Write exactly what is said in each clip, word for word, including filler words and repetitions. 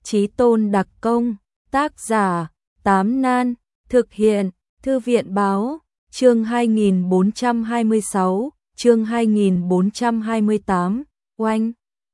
Chí Tôn đặc công, tác giả, Tám Nan, thực hiện, Thư viện báo, chương hai nghìn bốn trăm hai mươi sáu, chương hai nghìn bốn trăm hai mươi tám, oanh.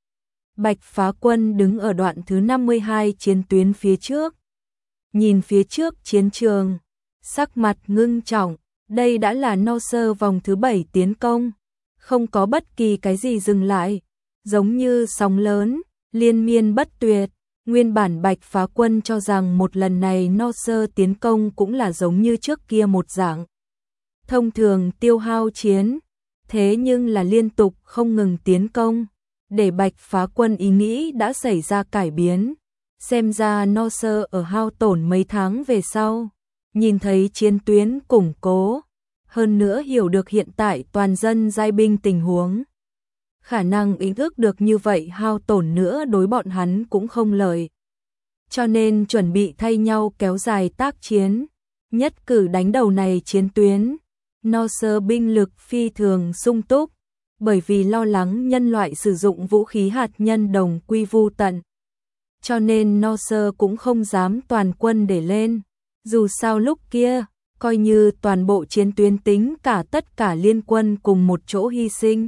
Bạch Phá Quân đứng ở đoạn thứ năm mươi hai chiến tuyến phía trước. Nhìn phía trước chiến trường, sắc mặt ngưng trọng, đây đã là no sơ vòng thứ bảy tiến công, không có bất kỳ cái gì dừng lại, giống như sóng lớn, liên miên bất tuyệt. Nguyên bản Bạch Phá Quân cho rằng một lần này no sơ tiến công cũng là giống như trước kia một dạng. Thông thường tiêu hao chiến, thế nhưng là liên tục không ngừng tiến công, để Bạch Phá Quân ý nghĩ đã xảy ra cải biến. Xem ra no sơ ở hao tổn mấy tháng về sau, nhìn thấy chiến tuyến củng cố, hơn nữa hiểu được hiện tại toàn dân giai binh tình huống. Khả năng ý thức được như vậy hao tổn nữa đối bọn hắn cũng không lợi. Cho nên chuẩn bị thay nhau kéo dài tác chiến, nhất cử đánh đầu này chiến tuyến. No sơ binh lực phi thường sung túc, bởi vì lo lắng nhân loại sử dụng vũ khí hạt nhân đồng quy vu tận. Cho nên no sơ cũng không dám toàn quân để lên. Dù sao lúc kia, coi như toàn bộ chiến tuyến tính cả tất cả liên quân cùng một chỗ hy sinh,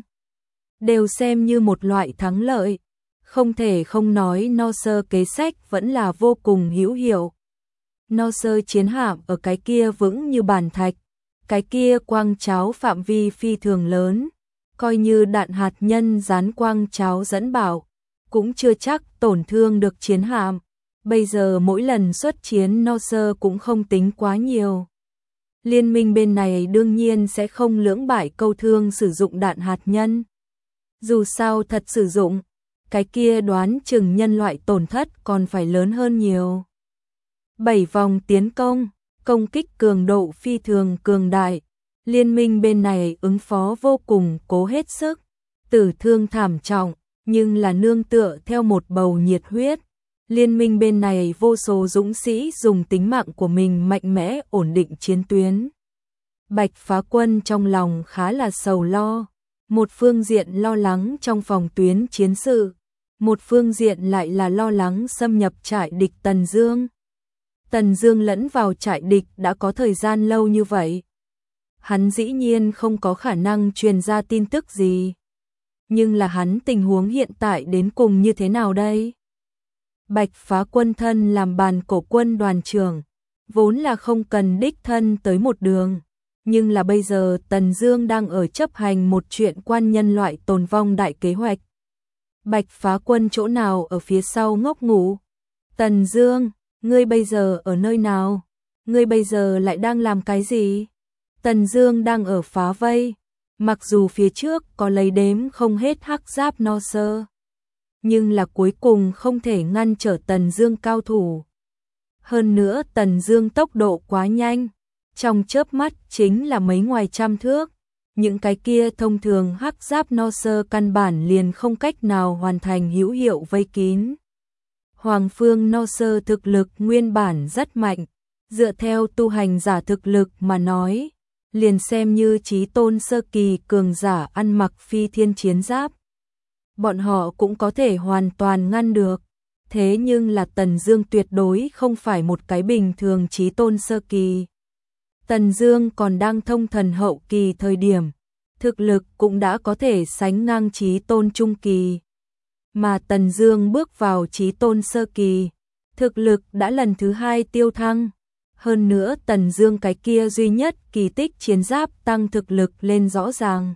đều xem như một loại thắng lợi. Không thể không nói no sơ kế sách vẫn là vô cùng hữu hiệu. No sơ chiến hạm ở cái kia vững như bàn thạch, cái kia quang cháo phạm vi phi thường lớn, coi như đạn hạt nhân dán quang cháo dẫn bảo, cũng chưa chắc tổn thương được chiến hạm. Bây giờ mỗi lần xuất chiến no sơ cũng không tính quá nhiều. Liên minh bên này đương nhiên sẽ không lưỡng bại câu thương sử dụng đạn hạt nhân. Dù sao thật sử dụng, cái kia đoán chừng nhân loại tổn thất còn phải lớn hơn nhiều. Bảy vòng tiến công, công kích cường độ phi thường cường đại. Liên minh bên này ứng phó vô cùng cố hết sức, tử thương thảm trọng, nhưng là nương tựa theo một bầu nhiệt huyết. Liên minh bên này vô số dũng sĩ dùng tính mạng của mình mạnh mẽ ổn định chiến tuyến. Bạch Phá Quân trong lòng khá là sầu lo, một phương diện lo lắng trong phòng tuyến chiến sự, một phương diện lại là lo lắng xâm nhập trại địch Tần Dương. Tần Dương lẫn vào trại địch đã có thời gian lâu như vậy, hắn dĩ nhiên không có khả năng truyền ra tin tức gì. Nhưng là hắn tình huống hiện tại đến cùng như thế nào đây? Bạch Phá Quân thân làm bàn cổ quân đoàn trưởng, vốn là không cần đích thân tới một đường. Nhưng là bây giờ Tần Dương đang ở chấp hành một chuyện quan nhân loại tồn vong đại kế hoạch. Bạch Phá Quân chỗ nào ở phía sau ngốc ngủ? Tần Dương, ngươi bây giờ ở nơi nào? Ngươi bây giờ lại đang làm cái gì? Tần Dương đang ở phá vây, mặc dù phía trước có lấy đếm không hết hắc giáp no sơ, nhưng là cuối cùng không thể ngăn trở Tần Dương cao thủ. Hơn nữa Tần Dương tốc độ quá nhanh, trong chớp mắt chính là mấy ngoài trăm thước, những cái kia thông thường hắc giáp no sơ căn bản liền không cách nào hoàn thành hữu hiệu vây kín. Hoàng Phương no sơ thực lực nguyên bản rất mạnh, dựa theo tu hành giả thực lực mà nói, liền xem như chí tôn sơ kỳ cường giả ăn mặc phi thiên chiến giáp, bọn họ cũng có thể hoàn toàn ngăn được. Thế nhưng là Tần Dương tuyệt đối không phải một cái bình thường chí tôn sơ kỳ. Tần Dương còn đang thông thần hậu kỳ thời điểm, thực lực cũng đã có thể sánh ngang chí tôn trung kỳ. Mà Tần Dương bước vào chí tôn sơ kỳ, thực lực đã lần thứ hai tiêu thăng. Hơn nữa Tần Dương cái kia duy nhất kỳ tích chiến giáp tăng thực lực lên rõ ràng.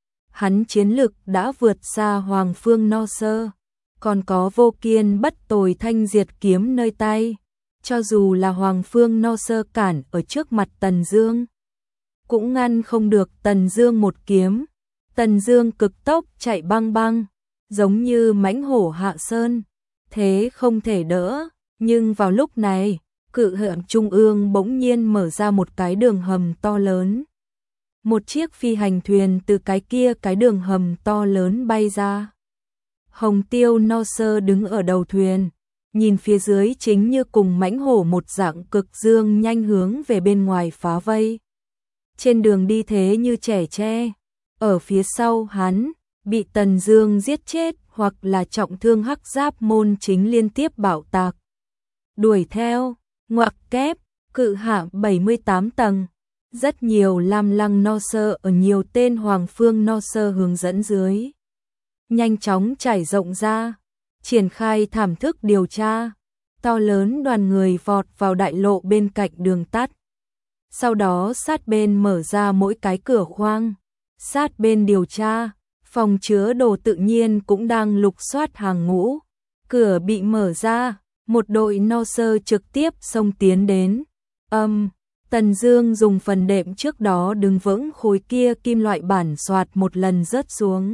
Hắn chiến lực đã vượt xa Hoàng Phương no sơ, còn có vô kiên bất tồi thanh diệt kiếm nơi tay. Cho dù là Hoàng Phương no sơ cản ở trước mặt Tần Dương, cũng ngăn không được Tần Dương một kiếm. Tần Dương cực tốc chạy băng băng, giống như mãnh hổ hạ sơn, thế không thể đỡ. Nhưng vào lúc này, cự hạm trung ương bỗng nhiên mở ra một cái đường hầm to lớn. Một chiếc phi hành thuyền từ cái kia cái đường hầm to lớn bay ra. Hồng Tiêu no sơ đứng ở đầu thuyền, nhìn phía dưới chính như cùng mãnh hổ một dạng cực dương nhanh hướng về bên ngoài phá vây. Trên đường đi thế như trẻ tre, ở phía sau hắn, bị Tần Dương giết chết hoặc là trọng thương hắc giáp môn chính liên tiếp bạo tạc. Đuổi theo, ngoặc kép, cự hạm bảy mươi tám tầng. Rất nhiều lam lăng no sơ ở nhiều tên hoàng phương no sơ hướng dẫn dưới. Nhanh chóng trải rộng ra, triển khai thảm thức điều tra. To lớn đoàn người vọt vào đại lộ bên cạnh đường tắt. Sau đó sát bên mở ra mỗi cái cửa khoang. Sát bên điều tra, phòng chứa đồ tự nhiên cũng đang lục soát hàng ngũ. Cửa bị mở ra, một đội no sơ trực tiếp xông tiến đến. Âm, um, Tần Dương dùng phần đệm trước đó đứng vững khối kia kim loại bản xoạt một lần rớt xuống.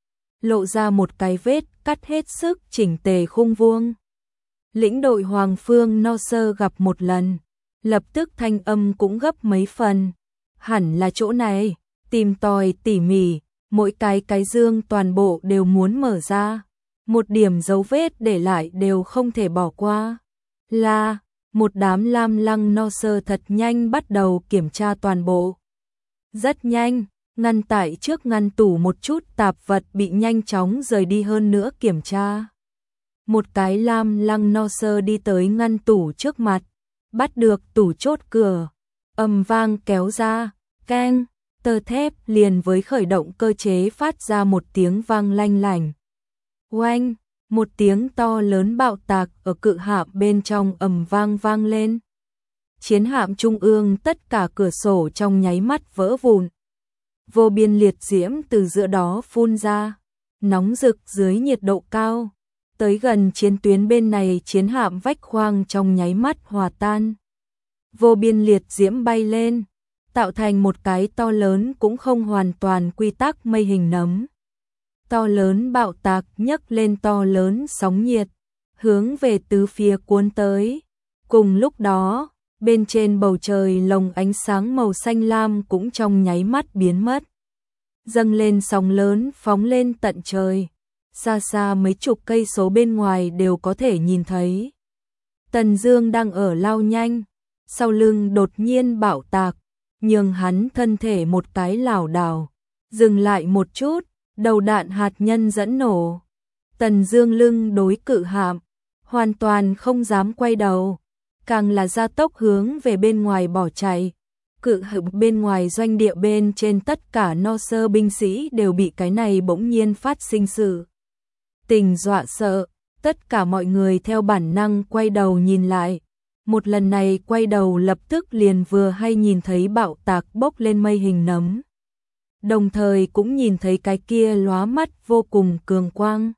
Lộ ra một cái vết cắt hết sức chỉnh tề khung vuông. Lĩnh đội Hoàng Phương no sơ gặp một lần, lập tức thanh âm cũng gấp mấy phần. Hẳn là chỗ này, tìm tòi tỉ mỉ, mỗi cái cái dương toàn bộ đều muốn mở ra. Một điểm dấu vết để lại đều không thể bỏ qua. Là, một đám lam lăng no sơ thật nhanh bắt đầu kiểm tra toàn bộ. Rất nhanh, ngăn tải trước ngăn tủ một chút tạp vật bị nhanh chóng rời đi hơn nữa kiểm tra. Một cái lam lăng no sơ đi tới ngăn tủ trước mặt, bắt được tủ chốt cửa, ầm vang kéo ra, keng, tơ thép liền với khởi động cơ chế phát ra một tiếng vang lanh lảnh. Oanh, một tiếng to lớn bạo tạc ở cự hạm bên trong ầm vang vang lên. Chiến hạm trung ương tất cả cửa sổ trong nháy mắt vỡ vụn. Vô biên liệt diễm từ giữa đó phun ra, nóng rực dưới nhiệt độ cao. Tới gần chiến tuyến bên này chiến hạm vách khoang trong nháy mắt hòa tan. Vô biên liệt diễm bay lên, tạo thành một cái to lớn cũng không hoàn toàn quy tắc mây hình nấm. To lớn bạo tạc nhấc lên to lớn sóng nhiệt, hướng về tứ phía cuốn tới. Cùng lúc đó, bên trên bầu trời lồng ánh sáng màu xanh lam cũng trong nháy mắt biến mất. Dâng lên sóng lớn phóng lên tận trời. Xa xa mấy chục cây số bên ngoài đều có thể nhìn thấy. Tần Dương đang ở lao nhanh, sau lưng đột nhiên bạo tạc, nhường hắn thân thể một cái lảo đảo, dừng lại một chút, đầu đạn hạt nhân dẫn nổ. Tần Dương lưng đối cự hạm, hoàn toàn không dám quay đầu, càng là gia tốc hướng về bên ngoài bỏ chạy. Cự hạm bên ngoài doanh địa bên trên tất cả no sơ binh sĩ đều bị cái này bỗng nhiên phát sinh sự tình dọa sợ, tất cả mọi người theo bản năng quay đầu nhìn lại. Một lần này quay đầu lập tức liền vừa hay nhìn thấy bạo tạc bốc lên mây hình nấm. Đồng thời cũng nhìn thấy cái kia lóa mắt vô cùng cường quang.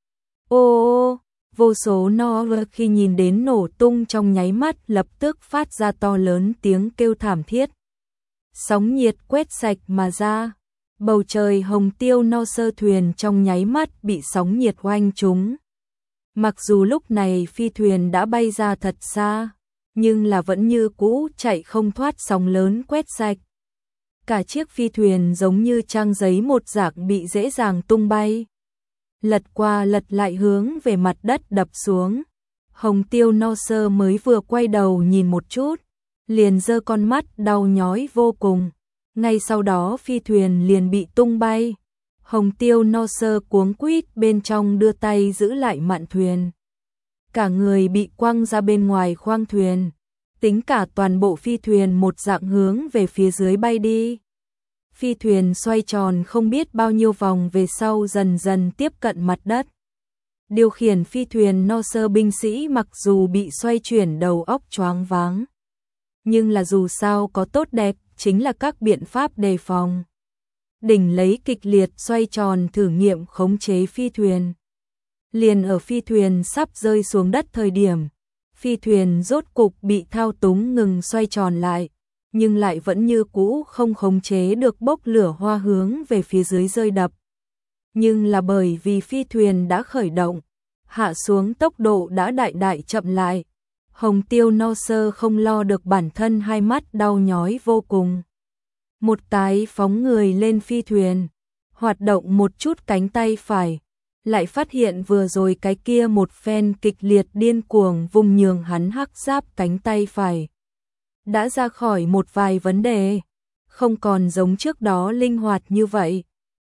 Ô ô, vô số no khi nhìn đến nổ tung trong nháy mắt lập tức phát ra to lớn tiếng kêu thảm thiết. Sóng nhiệt quét sạch mà ra. Bầu trời hồng tiêu no sơ thuyền trong nháy mắt bị sóng nhiệt oanh trúng. Mặc dù lúc này phi thuyền đã bay ra thật xa, nhưng là vẫn như cũ chạy không thoát sóng lớn quét sạch. Cả chiếc phi thuyền giống như trang giấy một dạng bị dễ dàng tung bay. Lật qua lật lại hướng về mặt đất đập xuống. Hồng tiêu no sơ mới vừa quay đầu nhìn một chút, liền giơ con mắt đau nhói vô cùng. Ngay sau đó phi thuyền liền bị tung bay. Hồng tiêu no sơ cuống quýt bên trong đưa tay giữ lại mạn thuyền. Cả người bị quăng ra bên ngoài khoang thuyền. Tính cả toàn bộ phi thuyền một dạng hướng về phía dưới bay đi. Phi thuyền xoay tròn không biết bao nhiêu vòng về sau dần dần tiếp cận mặt đất. Điều khiển phi thuyền no sơ binh sĩ mặc dù bị xoay chuyển đầu óc choáng váng, nhưng là dù sao có tốt đẹp chính là các biện pháp đề phòng. Đỉnh lấy kịch liệt xoay tròn thử nghiệm khống chế phi thuyền. Liền ở phi thuyền sắp rơi xuống đất thời điểm, phi thuyền rốt cục bị thao túng ngừng xoay tròn lại, nhưng lại vẫn như cũ không khống chế được bốc lửa hoa hướng về phía dưới rơi đập. Nhưng là bởi vì phi thuyền đã khởi động, hạ xuống tốc độ đã đại đại chậm lại. Hồng tiêu no sơ không lo được bản thân hai mắt đau nhói vô cùng. Một cái phóng người lên phi thuyền, hoạt động một chút cánh tay phải, lại phát hiện vừa rồi cái kia một phen kịch liệt điên cuồng vùng nhường hắn hắc giáp cánh tay phải. Đã ra khỏi một vài vấn đề, không còn giống trước đó linh hoạt như vậy.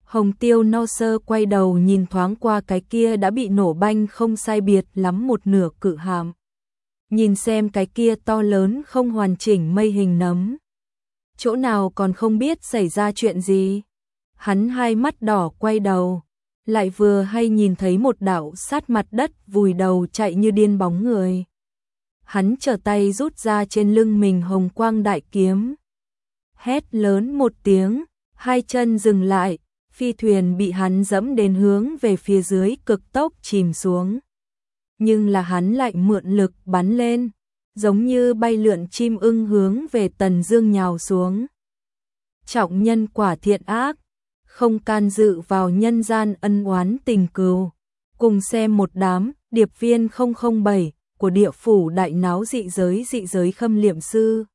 Hồng Tiêu no sơ quay đầu nhìn thoáng qua cái kia đã bị nổ banh không sai biệt lắm một nửa cự hạm. Nhìn xem cái kia to lớn không hoàn chỉnh mây hình nấm. Chỗ nào còn không biết xảy ra chuyện gì. Hắn hai mắt đỏ quay đầu, lại vừa hay nhìn thấy một đạo sát mặt đất vùi đầu chạy như điên bóng người. Hắn trở tay rút ra trên lưng mình hồng quang đại kiếm. Hét lớn một tiếng, hai chân dừng lại, phi thuyền bị hắn dẫm đến hướng về phía dưới cực tốc chìm xuống. Nhưng là hắn lại mượn lực bắn lên, giống như bay lượn chim ưng hướng về Tần Dương nhào xuống. Trọng nhân quả thiện ác, không can dự vào nhân gian ân oán tình cừu. Cùng xem một đám điệp viên không không bảy của địa phủ đại náo dị giới dị giới khâm liệm sư.